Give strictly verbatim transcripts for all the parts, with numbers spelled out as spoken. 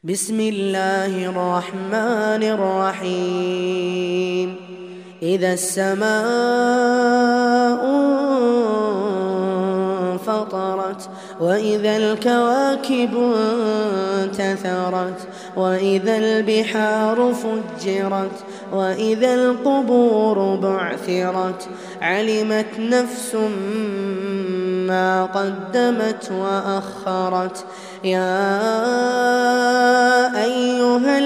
بسم الله الرحمن الرحيم. إذا السماء انفطرت وإذا الكواكب انتثرت وإذا البحار فجرت وإذا القبور بعثرت علمت نفس ما قدمت وأخرت. يا أيها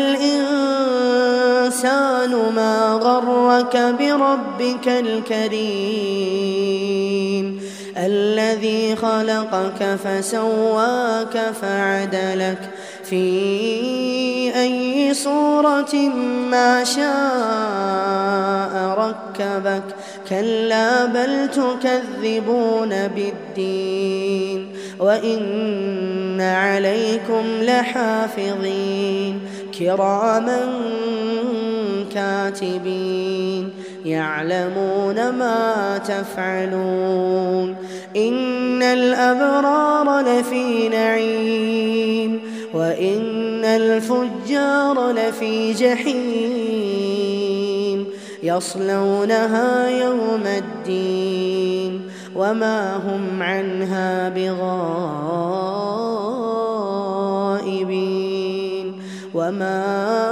الإنسان ما غرك بربك الكريم الذي خلقك فسواك فعدلك في أي صورة ما شاء ركبك. كلا بل تكذبون بالدين وإن عليكم لحافظين كراما كاتبين يعلمون ما تفعلون. إن الأبرار لفي نعيم وإن الفجار لفي جحيم يصلونها يوم الدين وما هم عنها بغائبين. وما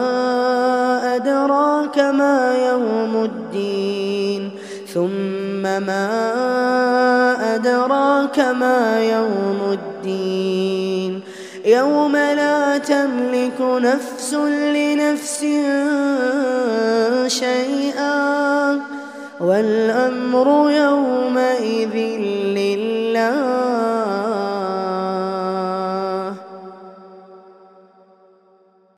أدراك ما يوم الدين ثم ما أدراك ما يوم الدين يوم لا تملك نفس لنفس شيئا والأمر يومئذ لله.